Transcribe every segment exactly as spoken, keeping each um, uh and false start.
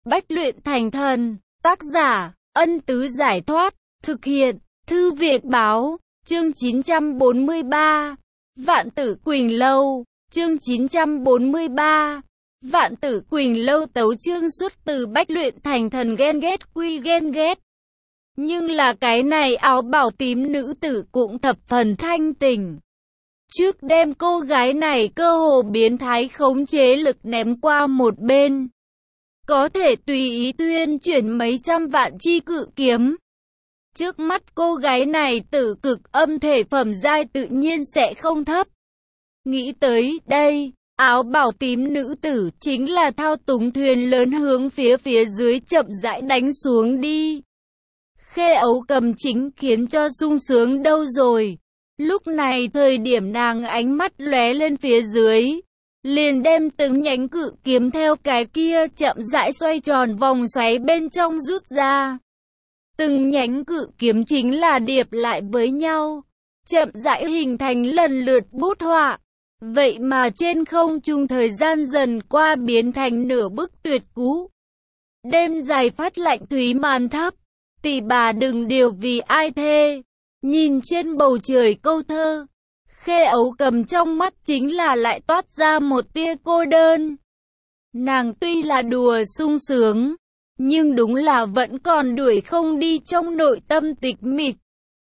Bách luyện thành thần. Tác giả, Ân Tứ Giải Thoát. Thực hiện, Thư Việt Báo. Chương chín trăm bốn mươi ba. Vạn Tử Quỳnh Lâu. Chương chín trăm bốn mươi ba. Vạn Tử Quỳnh Lâu. Tấu chương xuất từ Bách luyện thành thần. Ghen ghét quy ghen ghét. Nhưng là cái này áo bào tím nữ tử cũng thập phần thanh tình. Trước đem cô gái này cơ hồ biến thái khống chế lực ném qua một bên. Có thể tùy ý tuyên chuyển mấy trăm vạn chi cự kiếm. Trước mắt cô gái này tử cực âm thể phẩm giai tự nhiên sẽ không thấp. Nghĩ tới đây, áo bào tím nữ tử chính là thao túng thuyền lớn hướng phía phía dưới chậm rãi đánh xuống đi. Khê Ấu Cầm chính khiến cho sung sướng đâu rồi. Lúc này thời điểm nàng ánh mắt lóe lên phía dưới, liền đem từng nhánh cự kiếm theo cái kia chậm rãi xoay tròn vòng xoáy bên trong rút ra. Từng nhánh cự kiếm chính là điệp lại với nhau, chậm rãi hình thành lần lượt bút họa. Vậy mà trên không trung thời gian dần qua biến thành nửa bức tuyệt cú. Đêm dài phát lạnh thúy màn thấp, tỷ bà đừng điều vì ai thê. Nhìn trên bầu trời câu thơ, Khê Ấu Cầm trong mắt chính là lại toát ra một tia cô đơn. Nàng tuy là đùa sung sướng, nhưng đúng là vẫn còn đuổi không đi trong nội tâm tịch mịch.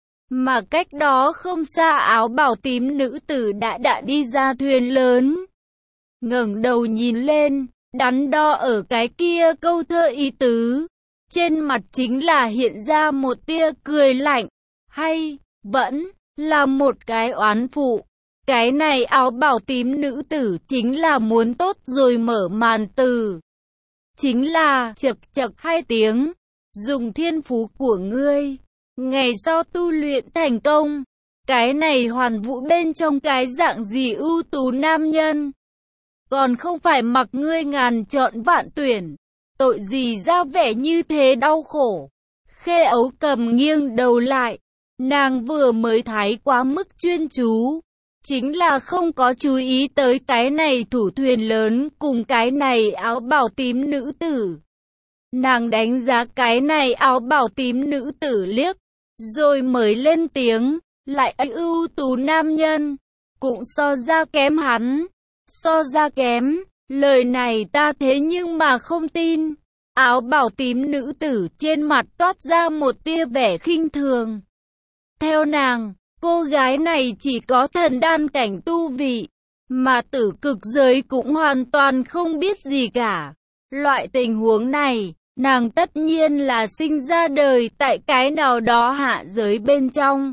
Mà cách đó không xa áo bào tím nữ tử đã đã đi ra thuyền lớn. Ngẩng đầu nhìn lên, đắn đo ở cái kia câu thơ ý tứ. Trên mặt chính là hiện ra một tia cười lạnh. Hay, vẫn là một cái oán phụ. Cái này áo bào tím nữ tử chính là muốn tốt rồi mở màn từ. Chính là chật chật hai tiếng. Dùng thiên phú của ngươi. Ngày sau tu luyện thành công. Cái này hoàn vũ bên trong cái dạng gì ưu tú nam nhân. Còn không phải mặc ngươi ngàn chọn vạn tuyển. Tội gì ra vẻ như thế đau khổ. Khê Ấu Cầm nghiêng đầu lại. Nàng vừa mới thái quá mức chuyên chú, chính là không có chú ý tới cái này thủ thuyền lớn cùng cái này áo bào tím nữ tử. Nàng đánh giá cái này áo bào tím nữ tử liếc, rồi mới lên tiếng, lại ấy ưu tú nam nhân, cũng so ra kém hắn, so ra kém, lời này ta thế nhưng mà không tin. Áo bào tím nữ tử trên mặt toát ra một tia vẻ khinh thường. Theo nàng, cô gái này chỉ có thần đan cảnh tu vị, mà tử cực giới cũng hoàn toàn không biết gì cả. Loại tình huống này, nàng tất nhiên là sinh ra đời tại cái nào đó hạ giới bên trong.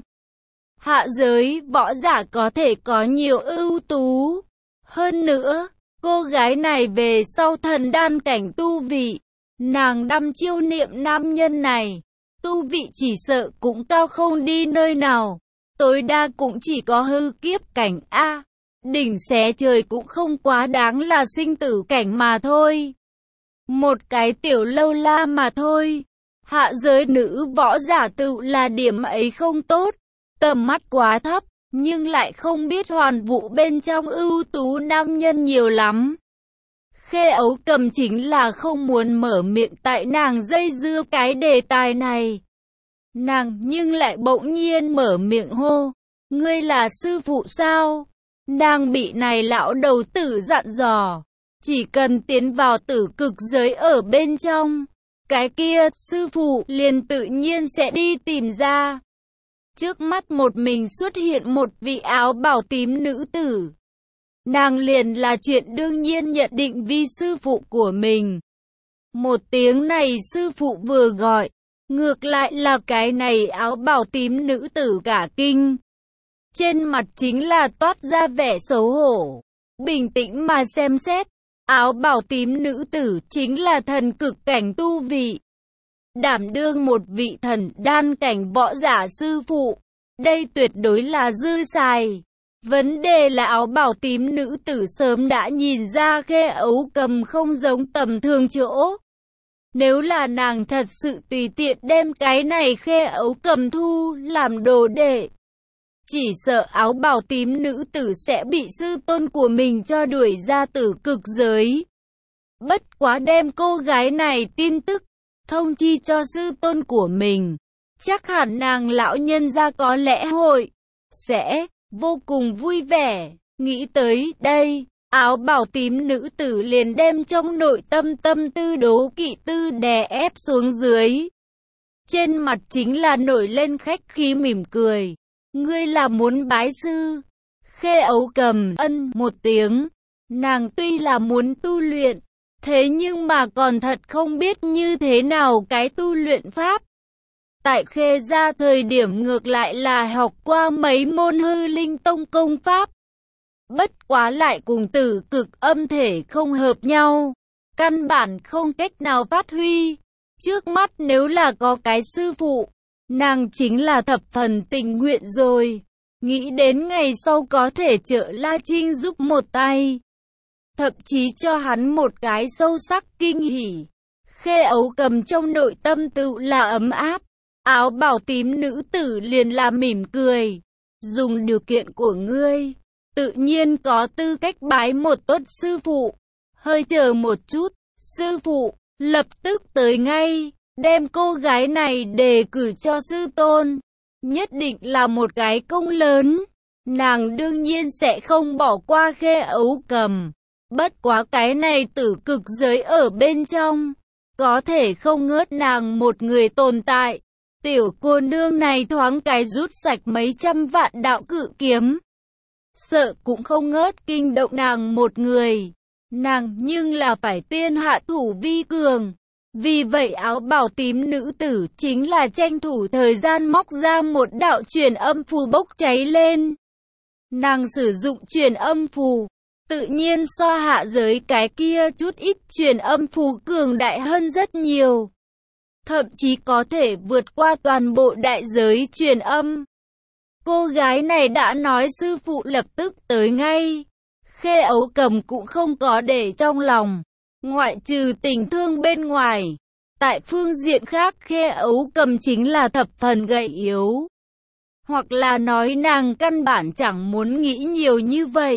Hạ giới võ giả có thể có nhiều ưu tú. Hơn nữa, cô gái này về sau thần đan cảnh tu vị, nàng đăm chiêu niệm nam nhân này. Tu vị chỉ sợ cũng cao không đi nơi nào, tối đa cũng chỉ có hư kiếp cảnh A, đỉnh xé trời cũng không quá đáng là sinh tử cảnh mà thôi. Một cái tiểu lâu la mà thôi, hạ giới nữ võ giả tự là điểm ấy không tốt, tầm mắt quá thấp, nhưng lại không biết hoàn vũ bên trong ưu tú nam nhân nhiều lắm. Khê Ấu Cầm chính là không muốn mở miệng tại nàng dây dưa cái đề tài này. Nàng nhưng lại bỗng nhiên mở miệng hô, ngươi là sư phụ sao? Nàng bị này lão đầu tử dặn dò, chỉ cần tiến vào tử cực giới ở bên trong, cái kia sư phụ liền tự nhiên sẽ đi tìm ra. Trước mắt một mình xuất hiện một vị áo bào tím nữ tử. Nàng liền là chuyện đương nhiên nhận định vi sư phụ của mình. Một tiếng này sư phụ vừa gọi, ngược lại là cái này áo bào tím nữ tử cả kinh. Trên mặt chính là toát ra vẻ xấu hổ. Bình tĩnh mà xem xét, áo bào tím nữ tử chính là thần cực cảnh tu vị. Đảm đương một vị thần đan cảnh võ giả sư phụ. Đây tuyệt đối là dư xài. Vấn đề là áo bào tím nữ tử sớm đã nhìn ra Khê Ấu Cầm không giống tầm thường chỗ. Nếu là nàng thật sự tùy tiện đem cái này Khê Ấu Cầm thu làm đồ đệ, chỉ sợ áo bào tím nữ tử sẽ bị sư tôn của mình cho đuổi ra tử cực giới. Bất quá đem cô gái này tin tức, thông chi cho sư tôn của mình. Chắc hẳn nàng lão nhân gia có lẽ hội, sẽ, vô cùng vui vẻ. Nghĩ tới đây, áo bào tím nữ tử liền đem trong nội tâm tâm tư đố kỵ tư đè ép xuống dưới. Trên mặt chính là nổi lên khách khí mỉm cười. Ngươi là muốn bái sư? Khê Ấu Cầm ân một tiếng. Nàng tuy là muốn tu luyện, thế nhưng mà còn thật không biết như thế nào cái tu luyện pháp. Tại Khê gia thời điểm ngược lại là học qua mấy môn hư linh tông công pháp. Bất quá lại cùng tử cực âm thể không hợp nhau, căn bản không cách nào phát huy. Trước mắt nếu là có cái sư phụ, nàng chính là thập phần tình nguyện rồi. Nghĩ đến ngày sau có thể trợ La Trinh giúp một tay, thậm chí cho hắn một cái sâu sắc kinh hỉ. Khê Ấu Cầm trong nội tâm tự là ấm áp. Áo bào tím nữ tử liền là mỉm cười. Dùng điều kiện của ngươi, tự nhiên có tư cách bái một tốt sư phụ. Hơi chờ một chút, sư phụ, lập tức tới ngay, đem cô gái này đề cử cho sư tôn. Nhất định là một cái công lớn. Nàng đương nhiên sẽ không bỏ qua Khê Ấu Cầm. Bất quá cái này tử cực giới ở bên trong, có thể không ngớt nàng một người tồn tại. Tiểu cô nương này thoáng cái rút sạch mấy trăm vạn đạo cự kiếm, sợ cũng không ngớt kinh động nàng một người. Nàng nhưng là phải tiên hạ thủ vi cường. Vì vậy áo bào tím nữ tử chính là tranh thủ thời gian móc ra một đạo truyền âm phù bốc cháy lên. Nàng sử dụng truyền âm phù, tự nhiên so hạ giới cái kia chút ít truyền âm phù cường đại hơn rất nhiều. Thậm chí có thể vượt qua toàn bộ đại giới truyền âm. Cô gái này đã nói sư phụ lập tức tới ngay. Khê Ấu Cầm cũng không có để trong lòng, ngoại trừ tình thương bên ngoài. Tại phương diện khác Khê Ấu Cầm chính là thập phần gầy yếu. Hoặc là nói nàng căn bản chẳng muốn nghĩ nhiều như vậy.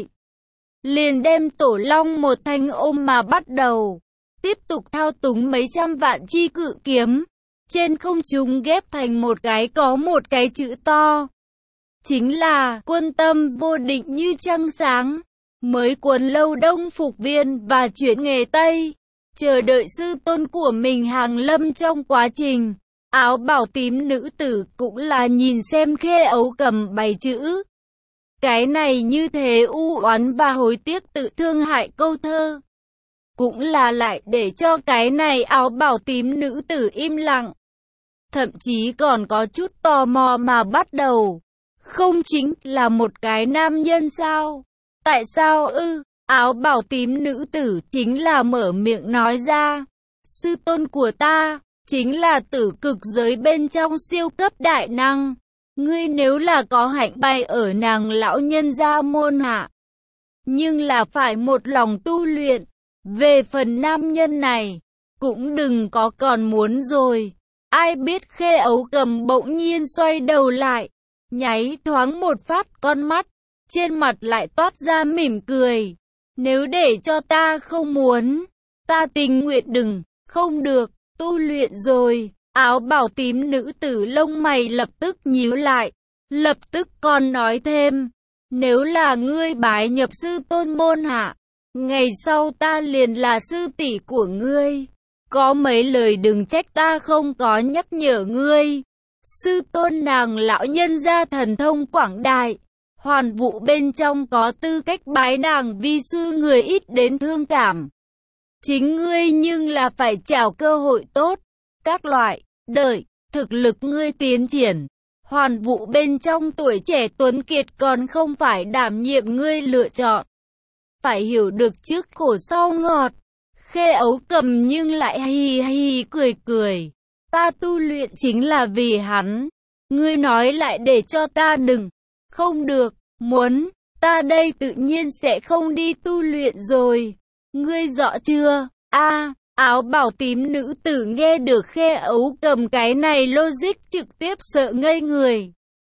Liền đem tổ long một thanh ôm mà bắt đầu. Tiếp tục thao túng mấy trăm vạn chi cự kiếm. Trên không trung ghép thành một cái có một cái chữ to. Chính là quân tâm vô định như trăng sáng. Mới cuốn lâu đông phục viên và chuyển nghề Tây. Chờ đợi sư tôn của mình hàng lâm trong quá trình. Áo bào tím nữ tử cũng là nhìn xem Khê Ấu Cầm bày chữ. Cái này như thế u oán và hối tiếc tự thương hại câu thơ. Cũng là lại để cho cái này áo bào tím nữ tử im lặng. Thậm chí còn có chút tò mò mà bắt đầu. Không chính là một cái nam nhân sao? Tại sao ư? Áo bào tím nữ tử chính là mở miệng nói ra. Sư tôn của ta, chính là tử cực giới bên trong siêu cấp đại năng. Ngươi nếu là có hạnh bay ở nàng lão nhân gia môn hạ. Nhưng là phải một lòng tu luyện. Về phần nam nhân này, cũng đừng có còn muốn rồi. Ai biết Khê Ấu Cầm bỗng nhiên xoay đầu lại. Nháy thoáng một phát con mắt. Trên mặt lại toát ra mỉm cười. Nếu để cho ta không muốn, ta tình nguyện đừng, không được, tu luyện rồi. Áo bào tím nữ tử lông mày lập tức nhíu lại. Lập tức còn nói thêm. Nếu là ngươi bái nhập sư tôn môn hạ, ngày sau ta liền là sư tỷ của ngươi. Có mấy lời đừng trách ta không có nhắc nhở ngươi. Sư tôn nàng lão nhân gia thần thông quảng đại. Hoàn vụ bên trong có tư cách bái nàng vi sư người ít đến thương cảm. Chính ngươi nhưng là phải chào cơ hội tốt. Các loại, đợi, thực lực ngươi tiến triển. Hoàn vụ bên trong tuổi trẻ tuấn kiệt còn không phải đảm nhiệm ngươi lựa chọn. Phải hiểu được trước khổ sau ngọt. Khê Ấu Cầm nhưng lại hì hì cười cười. Ta tu luyện chính là vì hắn. Ngươi nói lại để cho ta đừng. Không được, muốn, ta đây tự nhiên sẽ không đi tu luyện rồi. Ngươi rõ chưa? A, à, áo bào tím nữ tử nghe được Khê Ấu Cầm cái này logic trực tiếp sợ ngây người.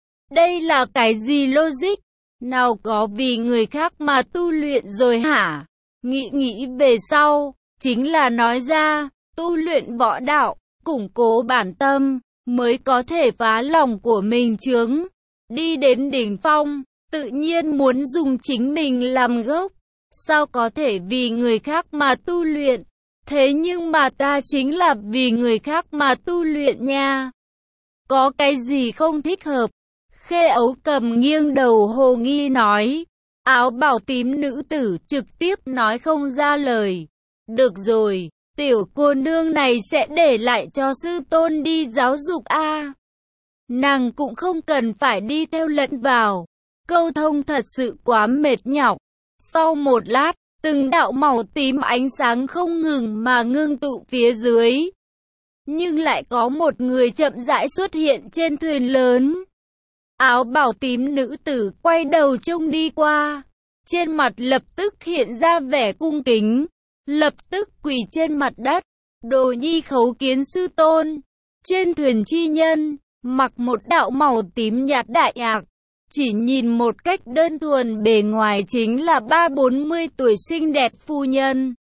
Đây là cái gì logic? Nào có vì người khác mà tu luyện rồi hả? Nghĩ nghĩ về sau, chính là nói ra, tu luyện võ đạo, củng cố bản tâm, mới có thể phá lòng của mình chướng, đi đến đỉnh phong, tự nhiên muốn dùng chính mình làm gốc, sao có thể vì người khác mà tu luyện, thế nhưng mà ta chính là vì người khác mà tu luyện nha. Có cái gì không thích hợp? Khê Ấu Cầm nghiêng đầu hồ nghi nói. Áo bào tím nữ tử trực tiếp nói không ra lời. Được rồi, tiểu cô nương này sẽ để lại cho sư tôn đi giáo dục a. Nàng cũng không cần phải đi theo lẫn vào. Câu thông thật sự quá mệt nhọc. Sau một lát, từng đạo màu tím ánh sáng không ngừng mà ngưng tụ phía dưới. Nhưng lại có một người chậm rãi xuất hiện trên thuyền lớn. Áo bào tím nữ tử quay đầu trông đi qua. Trên mặt lập tức hiện ra vẻ cung kính. Lập tức quỳ trên mặt đất. Đồ nhi khấu kiến sư tôn. Trên thuyền chi nhân, mặc một đạo màu tím nhạt đại ạc. Chỉ nhìn một cách đơn thuần bề ngoài chính là ba bốn mươi tuổi xinh đẹp phu nhân.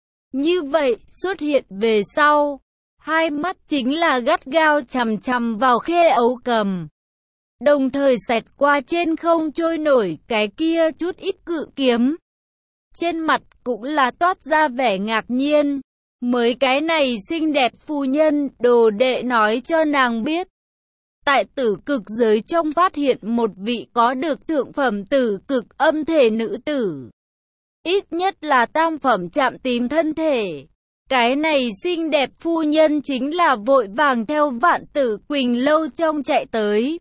Như vậy, xuất hiện về sau. Hai mắt chính là gắt gao chằm chằm vào Khê Ấu Cầm. Đồng thời xẹt qua trên không trôi nổi cái kia chút ít cự kiếm. Trên mặt cũng là toát ra vẻ ngạc nhiên. Mới cái này xinh đẹp phu nhân, đồ đệ nói cho nàng biết. Tại tử cực giới trong phát hiện một vị có được thượng phẩm tử cực âm thể nữ tử. Ít nhất là tam phẩm chạm tím thân thể. Cái này xinh đẹp phu nhân chính là vội vàng theo Vạn Tử Quỳnh Lâu trong chạy tới.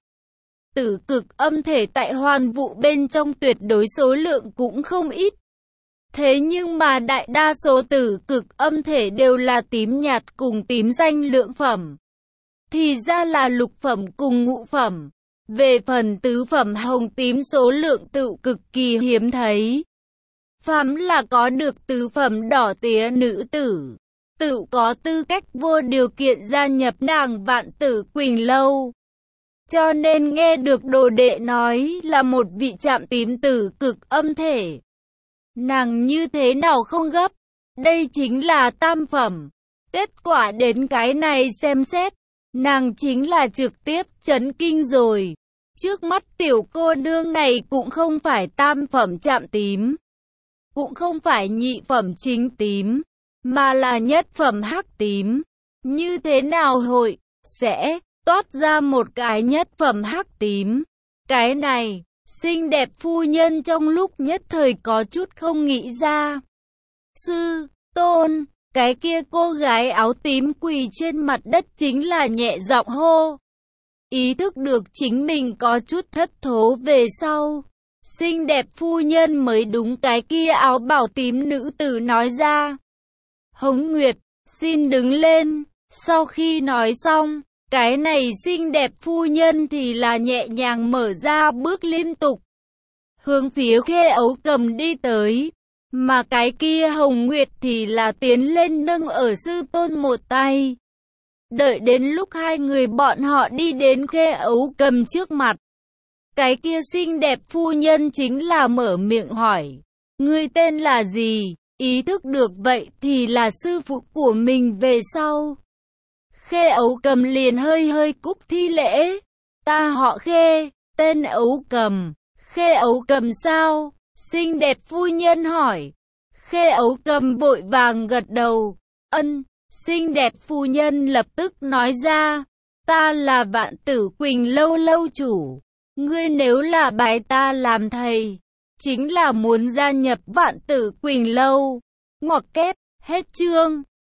Tử cực âm thể tại hoàn vụ bên trong tuyệt đối số lượng cũng không ít. Thế nhưng mà đại đa số tử cực âm thể đều là tím nhạt cùng tím danh lượng phẩm. Thì ra là lục phẩm cùng ngũ phẩm. Về phần tứ phẩm hồng tím số lượng tự cực kỳ hiếm thấy. Phàm là có được tứ phẩm đỏ tía nữ tử, tự có tư cách vô điều kiện gia nhập nàng Vạn Tử Quỳnh Lâu. Cho nên nghe được đồ đệ nói là một vị chạm tím tử cực âm thể. Nàng như thế nào không gấp, đây chính là tam phẩm. Kết quả đến cái này xem xét, nàng chính là trực tiếp chấn kinh rồi. Trước mắt tiểu cô nương này cũng không phải tam phẩm chạm tím, cũng không phải nhị phẩm chính tím, mà là nhất phẩm hắc tím. Như thế nào hội sẽ toát ra một cái nhất phẩm hắc tím? Cái này, xinh đẹp phu nhân trong lúc nhất thời có chút không nghĩ ra. Sư tôn, cái kia cô gái áo tím quỳ trên mặt đất chính là nhẹ giọng hô. Ý thức được chính mình có chút thất thố về sau. Xinh đẹp phu nhân mới đúng cái kia áo bảo tím nữ tử nói ra. Hống Nguyệt, xin đứng lên. Sau khi nói xong, cái này xinh đẹp phu nhân thì là nhẹ nhàng mở ra bước liên tục. Hướng phía Khê Ấu Cầm đi tới. Mà cái kia Hồng Nguyệt thì là tiến lên nâng ở sư tôn một tay. Đợi đến lúc hai người bọn họ đi đến Khê Ấu Cầm trước mặt. Cái kia xinh đẹp phu nhân chính là mở miệng hỏi. Ngươi tên là gì? Ý thức được vậy thì là sư phụ của mình về sau. Khê Ấu Cầm liền hơi hơi cúc thi lễ. Ta họ Khê, tên Ấu Cầm. Khê Ấu Cầm sao? Xinh đẹp phu nhân hỏi. Khê Ấu Cầm vội vàng gật đầu. Ân, xinh đẹp phu nhân lập tức nói ra. Ta là Vạn Tử Quỳnh Lâu lâu chủ. Ngươi nếu là bái ta làm thầy, chính là muốn gia nhập Vạn Tử Quỳnh Lâu. Ngoặc kép, hết chương.